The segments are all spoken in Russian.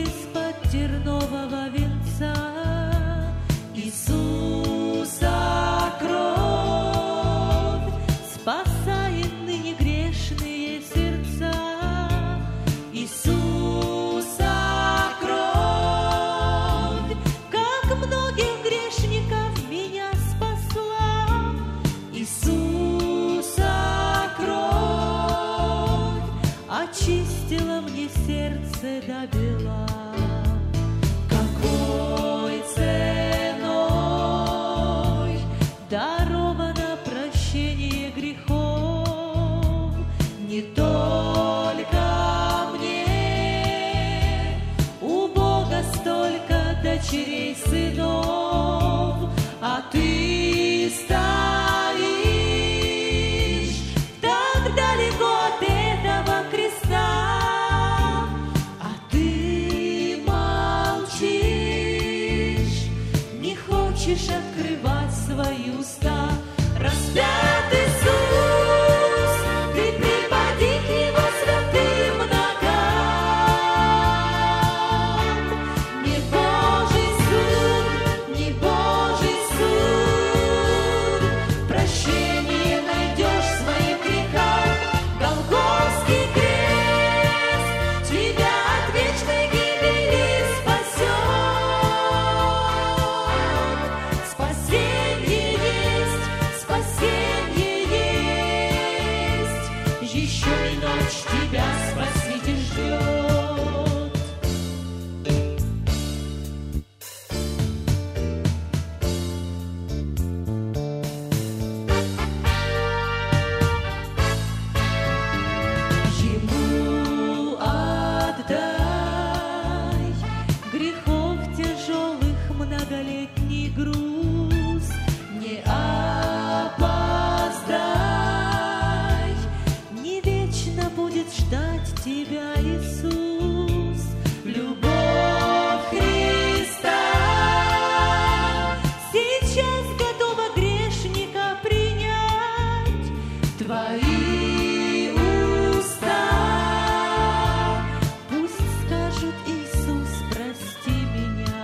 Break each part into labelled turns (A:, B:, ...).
A: из-под тернового венца Иисуса кровь спасает ныне грешные сердца. Иисуса кровь, как многих грешников меня спасла. Иисуса кровь очистила мне сердце до бела. Какой ценой даровано прощение грехов, не только мне, у Бога столько дочерей, сынов, а ты стоишь так далеко от этого креста, а ты молчишь, не хочешь открывать свои уста. Распят Иисус, ты припади к Его святым ногам. Не Божий суд, не Божий суд, прощение найдешь в своих грехах. Голгофский крест тебя от вечной гибели спасет. Спасение есть, еще и ночь тебя Спаситель ждет. Ему отдай грехов тяжелых многолетний груз, не опоздай, не вечно будет ждать тебя Иисус. Любовь Христа сейчас готова грешника принять. Твои уста пусть скажут: Иисус, прости меня.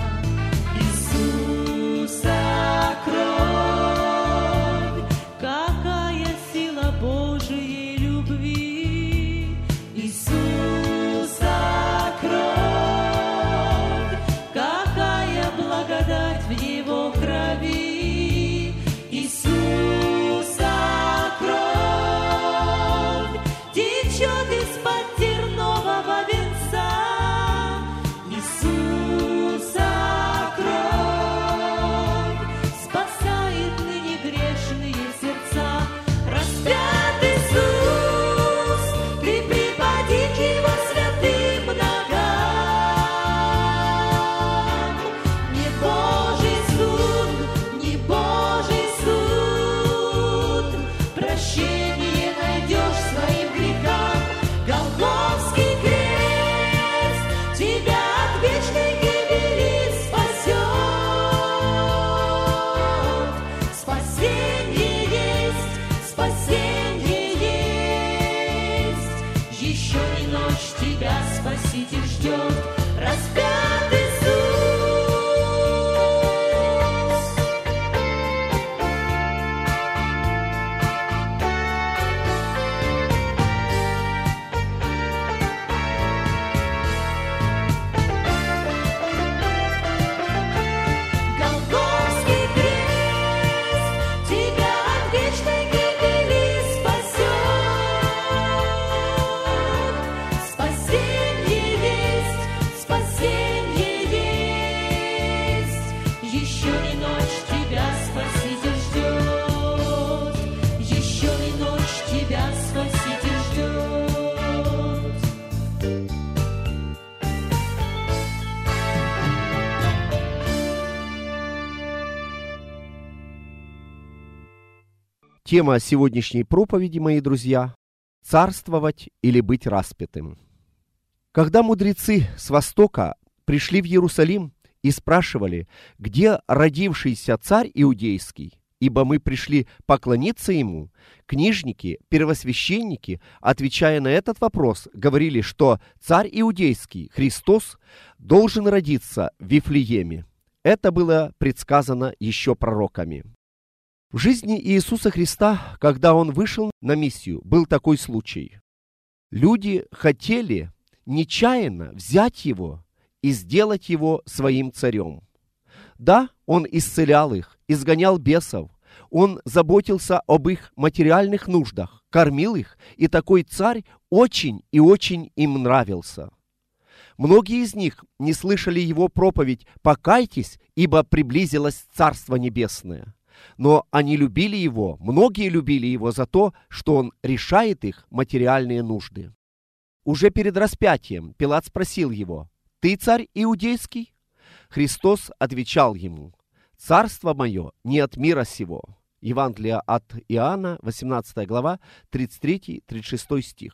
A: Иисуса кровь, какая сила Божией любви. Иисуса кровь, какая благодать в Его крови. Иисуса кровь течет из-под тернового венца. Иисуса кровь спасает ныне грешные сердца. Распят Иисус, ты припади к Его святым ногам. Не Божий суд, не Божий суд, прощение найдешь в своих грехах. Голгофский крест тебя от вечной гибели спасет. Спасение есть, еще и ночь тебя Спаситель ждет. Распят Иисус. Голгофский крест тебя от вечной гибели спасет. Спасение есть, еще и ночь тебя Спаситель ждет. Еще и ночь тебя Спаситель ждет.
B: Тема сегодняшней проповеди, мои друзья, царствовать или быть распятым. Когда мудрецы с Востока пришли в Иерусалим и спрашивали, где родившийся царь иудейский, ибо мы пришли поклониться Ему, книжники, первосвященники, отвечая на этот вопрос, говорили, что царь иудейский, Христос, должен родиться в Вифлееме. Это было предсказано еще пророками. В жизни Иисуса Христа, когда Он вышел на миссию, был такой случай. Люди хотели нечаянно взять Его и сделать Его своим царем. Да, Он исцелял их, изгонял бесов, Он заботился об их материальных нуждах, кормил их, и такой царь очень и очень им нравился. Многие из них не слышали Его проповедь «Покайтесь, ибо приблизилось Царство Небесное». Но они любили Его, многие любили Его за то, что Он решает их материальные нужды. Уже перед распятием Пилат спросил Его: «Ты царь иудейский?» Христос отвечал ему: «Царство мое не от мира сего». Евангелие от Иоанна, 18 глава, 33-36 стих.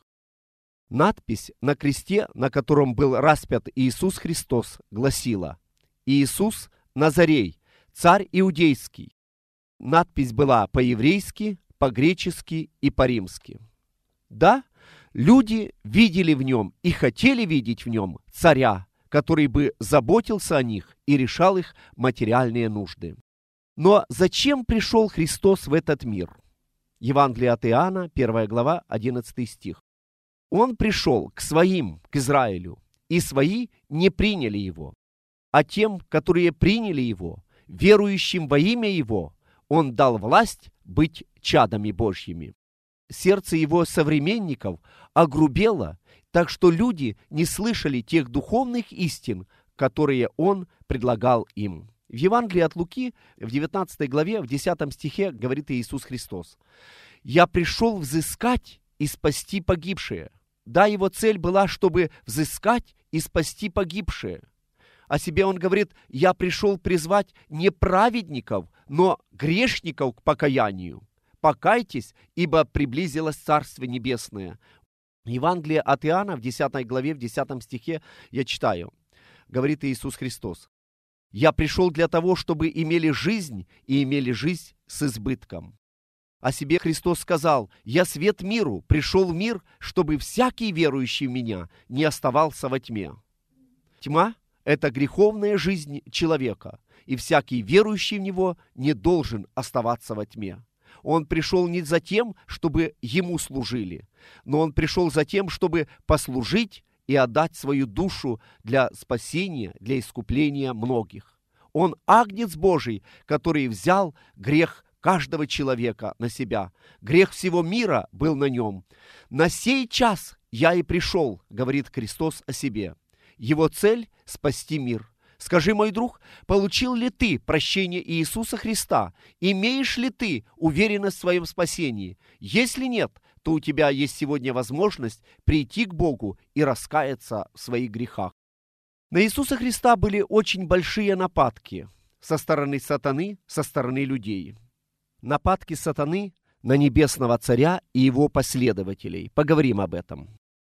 B: Надпись на кресте, на котором был распят Иисус Христос, гласила: «Иисус Назарей, царь иудейский». Надпись была по-еврейски, по-гречески и по-римски. Да, люди видели в нем и хотели видеть в нем царя, который бы заботился о них и решал их материальные нужды. Но зачем пришел Христос в этот мир? Евангелие от Иоанна, 1 глава, 11 стих. Он пришел к своим, к Израилю, и свои не приняли Его. А тем, которые приняли Его, верующим во имя Его, Он дал власть быть чадами Божьими. Сердце Его современников огрубело, так что люди не слышали тех духовных истин, которые Он предлагал им. В Евангелии от Луки, в 19 главе, в 10 стихе говорит Иисус Христос: «Я пришел взыскать и спасти погибшие». Да, Его цель была, чтобы взыскать и спасти погибшие. О себе Он говорит: «Я пришел призвать не праведников, но грешников к покаянию. Покайтесь, ибо приблизилось Царство Небесное». Евангелие от Иоанна в 10 главе, в 10 стихе я читаю. Говорит Иисус Христос: «Я пришел для того, чтобы имели жизнь и имели жизнь с избытком». О себе Христос сказал: «Я свет миру, пришел в мир, чтобы всякий верующий в Меня не оставался во тьме». Тьма – это греховная жизнь человека, и всякий верующий в Него не должен оставаться во тьме. Он пришел не за тем, чтобы Ему служили, но Он пришел за тем, чтобы послужить и отдать свою душу для спасения, для искупления многих. Он агнец Божий, который взял грех каждого человека на себя. Грех всего мира был на Нем. «На сей час я и пришел», говорит Христос о себе. Его цель – спасти мир. Скажи, мой друг, получил ли ты прощение Иисуса Христа? Имеешь ли ты уверенность в своем спасении? Если нет, то у тебя есть сегодня возможность прийти к Богу и раскаяться в своих грехах. На Иисуса Христа были очень большие нападки со стороны сатаны, со стороны людей. Нападки сатаны на небесного царя и его последователей. Поговорим об этом.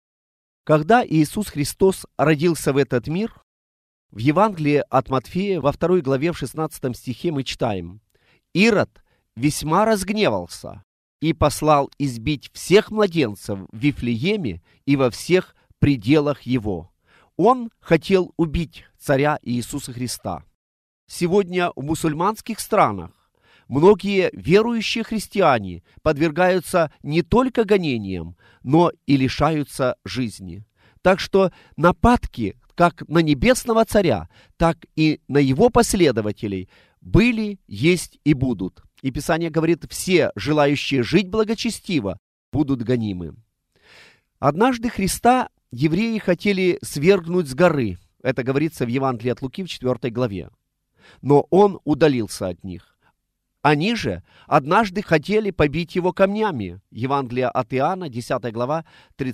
B: Когда Иисус Христос родился в этот мир, в Евангелии от Матфея во 2 главе в 16 стихе мы читаем: «Ирод весьма разгневался и послал избить всех младенцев в Вифлееме и во всех пределах его». Он хотел убить царя Иисуса Христа. Сегодня в мусульманских странах многие верующие христиане подвергаются не только гонениям, но и лишаются жизни. Так что нападки как на небесного царя, так и на его последователей были, есть и будут. И Писание говорит: все желающие жить благочестиво будут гонимы. Однажды Христа евреи хотели свергнуть с горы. Это говорится в Евангелии от Луки в 4 главе. Но он удалился от них. Они же однажды хотели побить его камнями. Евангелие от Иоанна, 10 глава,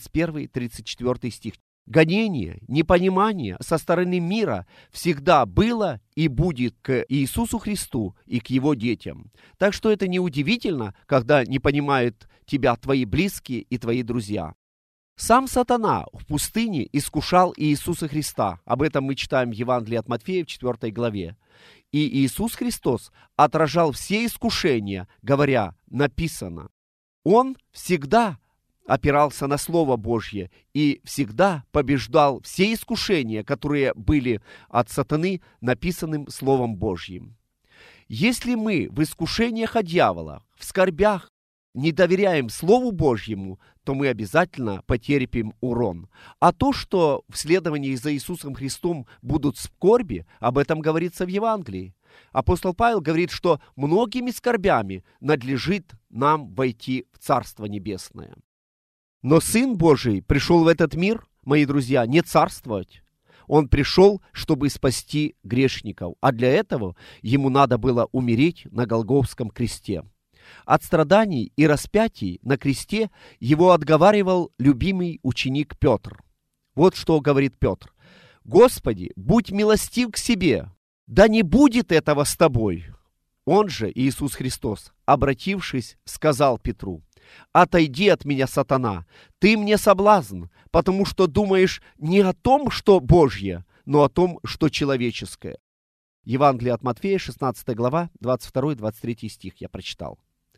B: 31-34 стих. Гонение, непонимание со стороны мира всегда было и будет к Иисусу Христу и к Его детям. Так что это неудивительно, когда не понимают тебя твои близкие и твои друзья. Сам сатана в пустыне искушал Иисуса Христа. Об этом мы читаем в Евангелии от Матфея в 4 главе. И Иисус Христос отражал все искушения, говоря: написано. Он всегда опирался на Слово Божье и всегда побеждал все искушения, которые были от сатаны, написанным Словом Божьим. Если мы в искушениях от дьявола, в скорбях, не доверяем Слову Божьему, то мы обязательно потерпим урон. А то, что в следовании за Иисусом Христом будут скорби, об этом говорится в Евангелии. Апостол Павел говорит, что многими скорбями надлежит нам войти в Царство Небесное. Но Сын Божий пришел в этот мир, мои друзья, не царствовать. Он пришел, чтобы спасти грешников, а для этого ему надо было умереть на Голгофском кресте. От страданий и распятий на кресте его отговаривал любимый ученик Петр. Вот что говорит Петр. «Господи, будь милостив к себе, да не будет этого с тобой». Он же, Иисус Христос, обратившись, сказал Петру: «Отойди от меня, сатана, ты мне соблазн, потому что думаешь не о том, что Божье, но о том, что человеческое». Евангелие от Матфея, 16 глава, 22-23 стих я прочитал.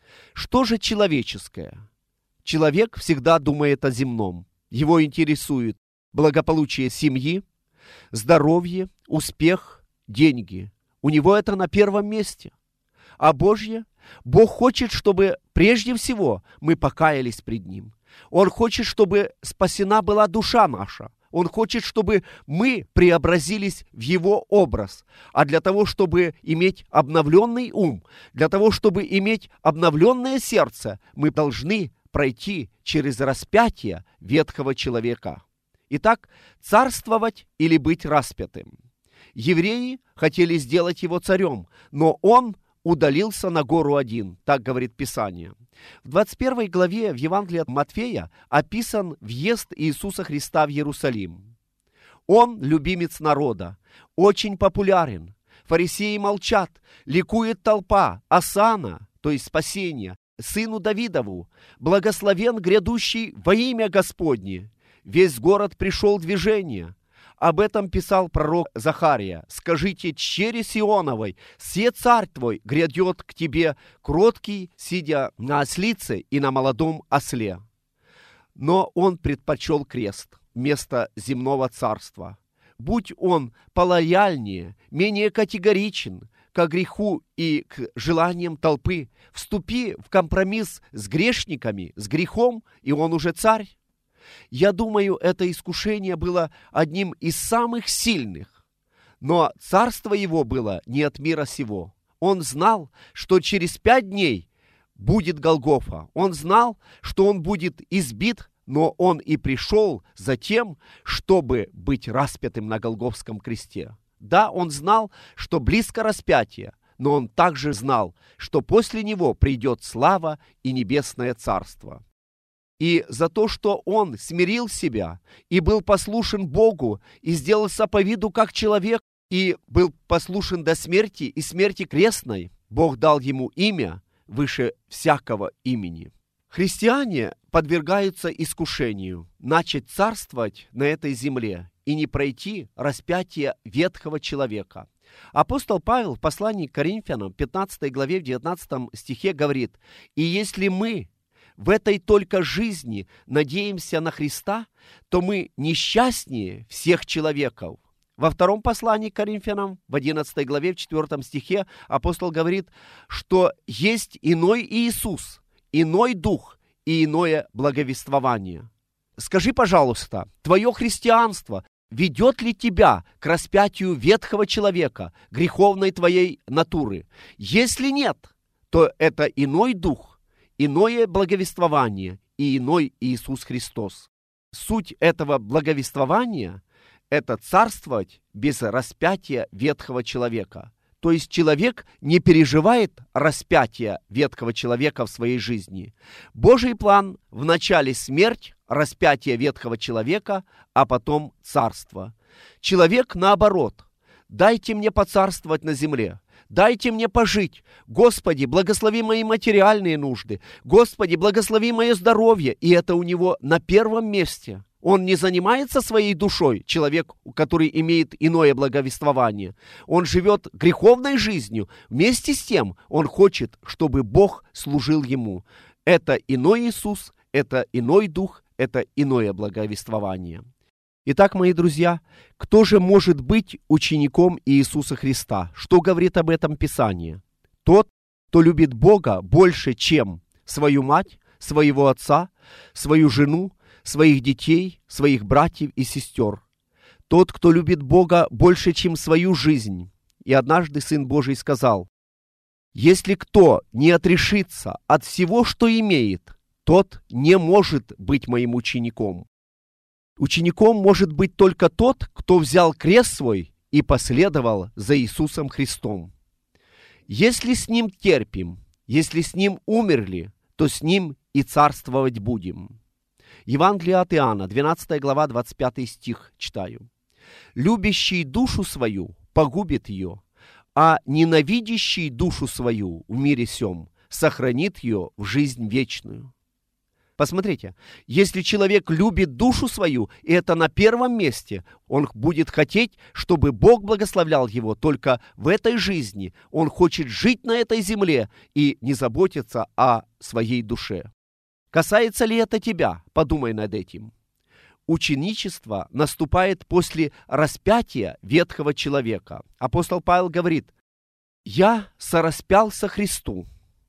B: Что же человеческое? Человек всегда думает о земном. Его интересует благополучие семьи, здоровье, успех, деньги. У него это на первом месте. А Божье? Бог хочет, чтобы прежде всего мы покаялись пред Ним. Он хочет, чтобы спасена была душа наша. Он хочет, чтобы мы преобразились в Его образ. А для того, чтобы иметь обновленный ум, для того, чтобы иметь обновленное сердце, мы должны пройти через распятие ветхого человека. Итак, царствовать или быть распятым. Евреи хотели сделать его царем, но он удалился на гору один, так говорит Писание. В 21 главе в Евангелии от Матфея описан въезд Иисуса Христа в Иерусалим. Он любимец народа, очень популярен. Фарисеи молчат, ликует толпа. Осанна, то есть спасение, сыну Давидову, благословен грядущий во имя Господне. Весь город пришел в движение. Об этом писал пророк Захария. «Скажите чере Сионовой, се царь твой грядет к тебе, кроткий, сидя на ослице и на молодом осле». Но он предпочел крест вместо земного царства. Будь он полояльнее, менее категоричен к греху и к желаниям толпы, вступи в компромисс с грешниками, с грехом, и он уже царь. Я думаю, это искушение было одним из самых сильных, но царство его было не от мира сего. Он знал, что через 5 дней будет Голгофа. Он знал, что он будет избит, но он и пришел за тем, чтобы быть распятым на Голгофском кресте. Да, он знал, что близко распятие, но он также знал, что после него придет слава и небесное царство. И за то, что он смирил себя и был послушен Богу, и сделался по виду как человек, и был послушен до смерти и смерти крестной, Бог дал ему имя выше всякого имени. Христиане подвергаются искушению начать царствовать на этой земле и не пройти распятие ветхого человека. Апостол Павел в послании к Коринфянам, 15 главе, в 19 стихе говорит: «И если мы в этой только жизни надеемся на Христа, то мы несчастнее всех человеков». Во втором послании к Коринфянам, в 11 главе, в 4 стихе, апостол говорит, что есть иной Иисус, иной Дух и иное благовествование. Скажи, пожалуйста, твое христианство ведет ли тебя к распятию ветхого человека, греховной твоей натуры? Если нет, то это иной Дух, иное благовествование и иной Иисус Христос. Суть этого благовествования – это царствовать без распятия ветхого человека. То есть человек не переживает распятия ветхого человека в своей жизни. Божий план – вначале смерть, распятие ветхого человека, а потом царство. Человек наоборот. Дайте мне поцарствовать на земле. дайте мне пожить. Господи, благослови мои материальные нужды. Господи, благослови мое здоровье. И это у него на первом месте. Он не занимается своей душой, человек, который имеет иное благовествование. Он живет греховной жизнью. Вместе с тем он хочет, чтобы Бог служил ему. Это иной Иисус, это иной дух, это иное благовествование. Итак, мои друзья, кто же может быть учеником Иисуса Христа? Что говорит об этом Писание? Тот, кто любит Бога больше, чем свою мать, своего отца, свою жену, своих детей, своих братьев и сестер. Тот, кто любит Бога больше, чем свою жизнь. И однажды Сын Божий сказал: «Если кто не отрешится от всего, что имеет, тот не может быть моим учеником». Учеником может быть только тот, кто взял крест свой и последовал за Иисусом Христом. Если с Ним терпим, если с Ним умерли, то с Ним и царствовать будем. Евангелие от Иоанна, 12 глава, 25 стих читаю. «Любящий душу свою погубит ее, а ненавидящий душу свою в мире сем сохранит ее в жизнь вечную». Посмотрите, если человек любит душу свою, и это на первом месте, он будет хотеть, чтобы Бог благословлял его только в этой жизни. Он хочет жить на этой земле и не заботиться о своей душе. Касается ли это тебя? Подумай над этим. Ученичество наступает после распятия ветхого человека. Апостол Павел говорит: «Я сораспялся Христу».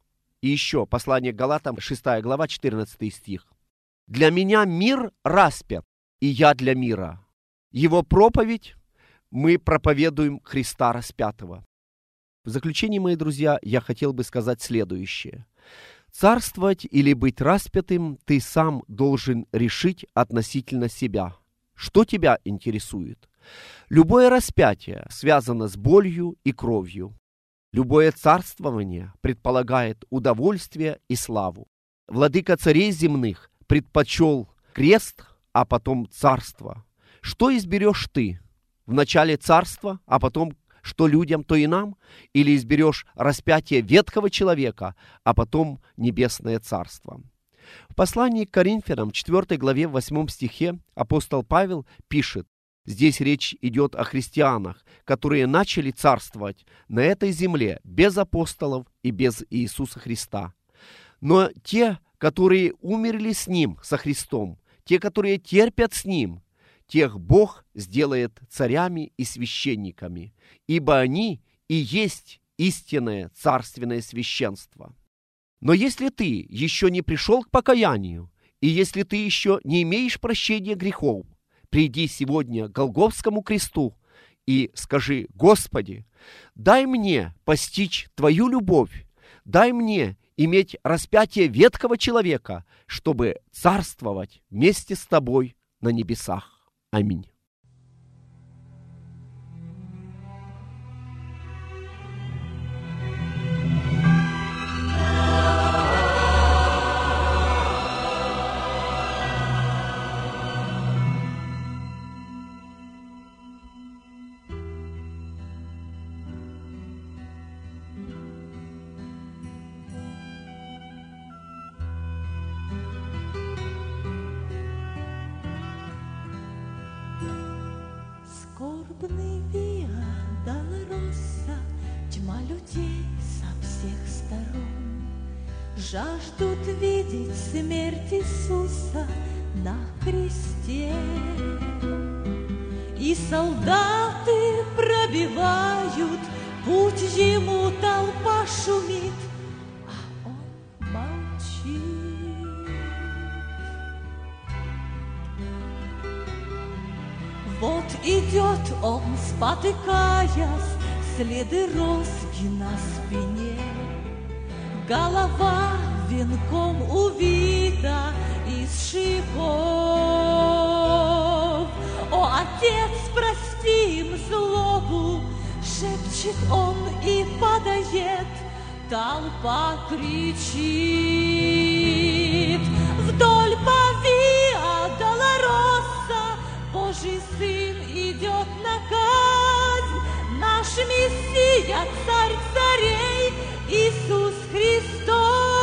B: И еще послание к Галатам, 6 глава, 14 стих. «Для меня мир распят, и я для мира. Его проповедь мы проповедуем Христа распятого». В заключение, мои друзья, я хотел бы сказать следующее. Царствовать или быть распятым ты сам должен решить относительно себя. Что тебя интересует? Любое распятие связано с болью и кровью. Любое царствование предполагает удовольствие и славу. Владыка царей земных предпочел крест, а потом царство. Что изберешь ты? Вначале царство, а потом что людям, то и нам? Или изберешь распятие ветхого человека, а потом небесное царство? В послании к Коринфянам, 4 главе, 8 стихе, апостол Павел пишет: здесь речь идет о христианах, которые начали царствовать на этой земле без апостолов и без Иисуса Христа. Но те, которые умерли с Ним, со Христом, те, которые терпят с Ним, тех Бог сделает царями и священниками, ибо они и есть истинное царственное священство. Но если ты еще не пришел к покаянию, и если ты еще не имеешь прощения грехов, приди сегодня к Голгофскому кресту и скажи: «Господи, дай мне постичь Твою любовь, дай мне иметь распятие ветхого человека, чтобы царствовать вместе с Тобой на небесах». Аминь.
A: Скорбный Виа Долороса, тьма людей со всех сторон жаждут видеть смерть Иисуса на кресте. И солдаты пробивают путь ему, толпа шумит, а он молчит. Вот идет он, спотыкаясь, следы розги на спине, голова венком увита из шипов. О, Отец, прости им злобу, шепчет он и падает, толпа кричит. Вдоль по Виа Долороса Божий Сын идет на казнь, наш Мессия Мессия, Царь царей, Иисус Христос.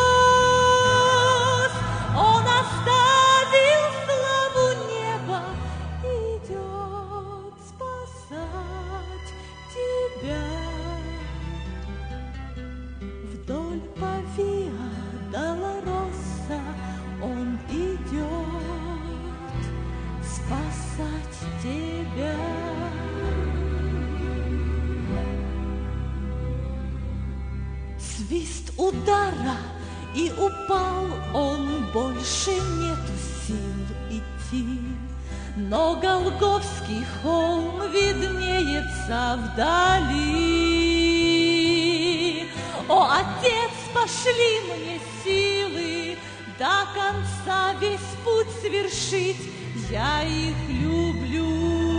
A: Он оставил славу неба, идет спасать тебя. Вдоль по Виа Долороса он идет спасать тебя. Свист удара, и упал он, больше нету сил идти. Но Голгофский холм виднеется вдали. О, Отец, пошли мне силы до конца весь путь свершить, я их люблю.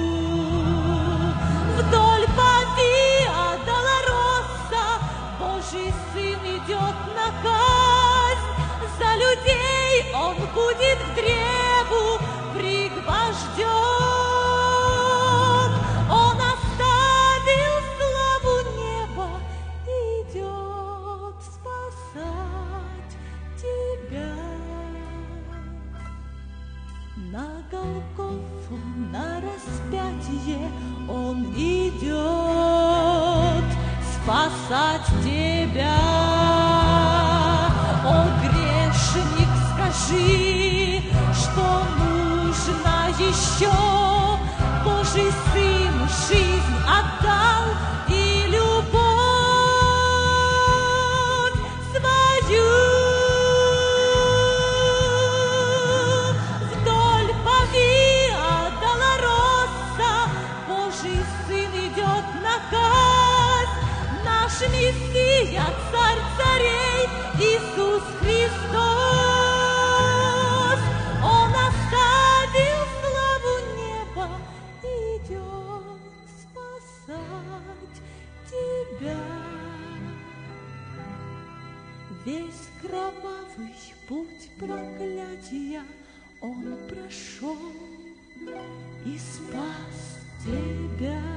A: Вдоль по Виа Долороса Божий Сын идет на казнь. За людей он будет к древу пригвожден. Он оставил славу неба, идет спасать тебя. На Голгофу, на распятие он идет спасать тебя. О, грешник, скажи, что нужно еще. Божий Сын жизнь отдал и любовь свою. Вдоль по Виа Долороса Божий Сын идет на казнь. Наш Мессия, Царь царей, Иисус Христос. Он оставил славу неба, идет спасать тебя. Весь кровавый путь проклятия он прошел и спас тебя.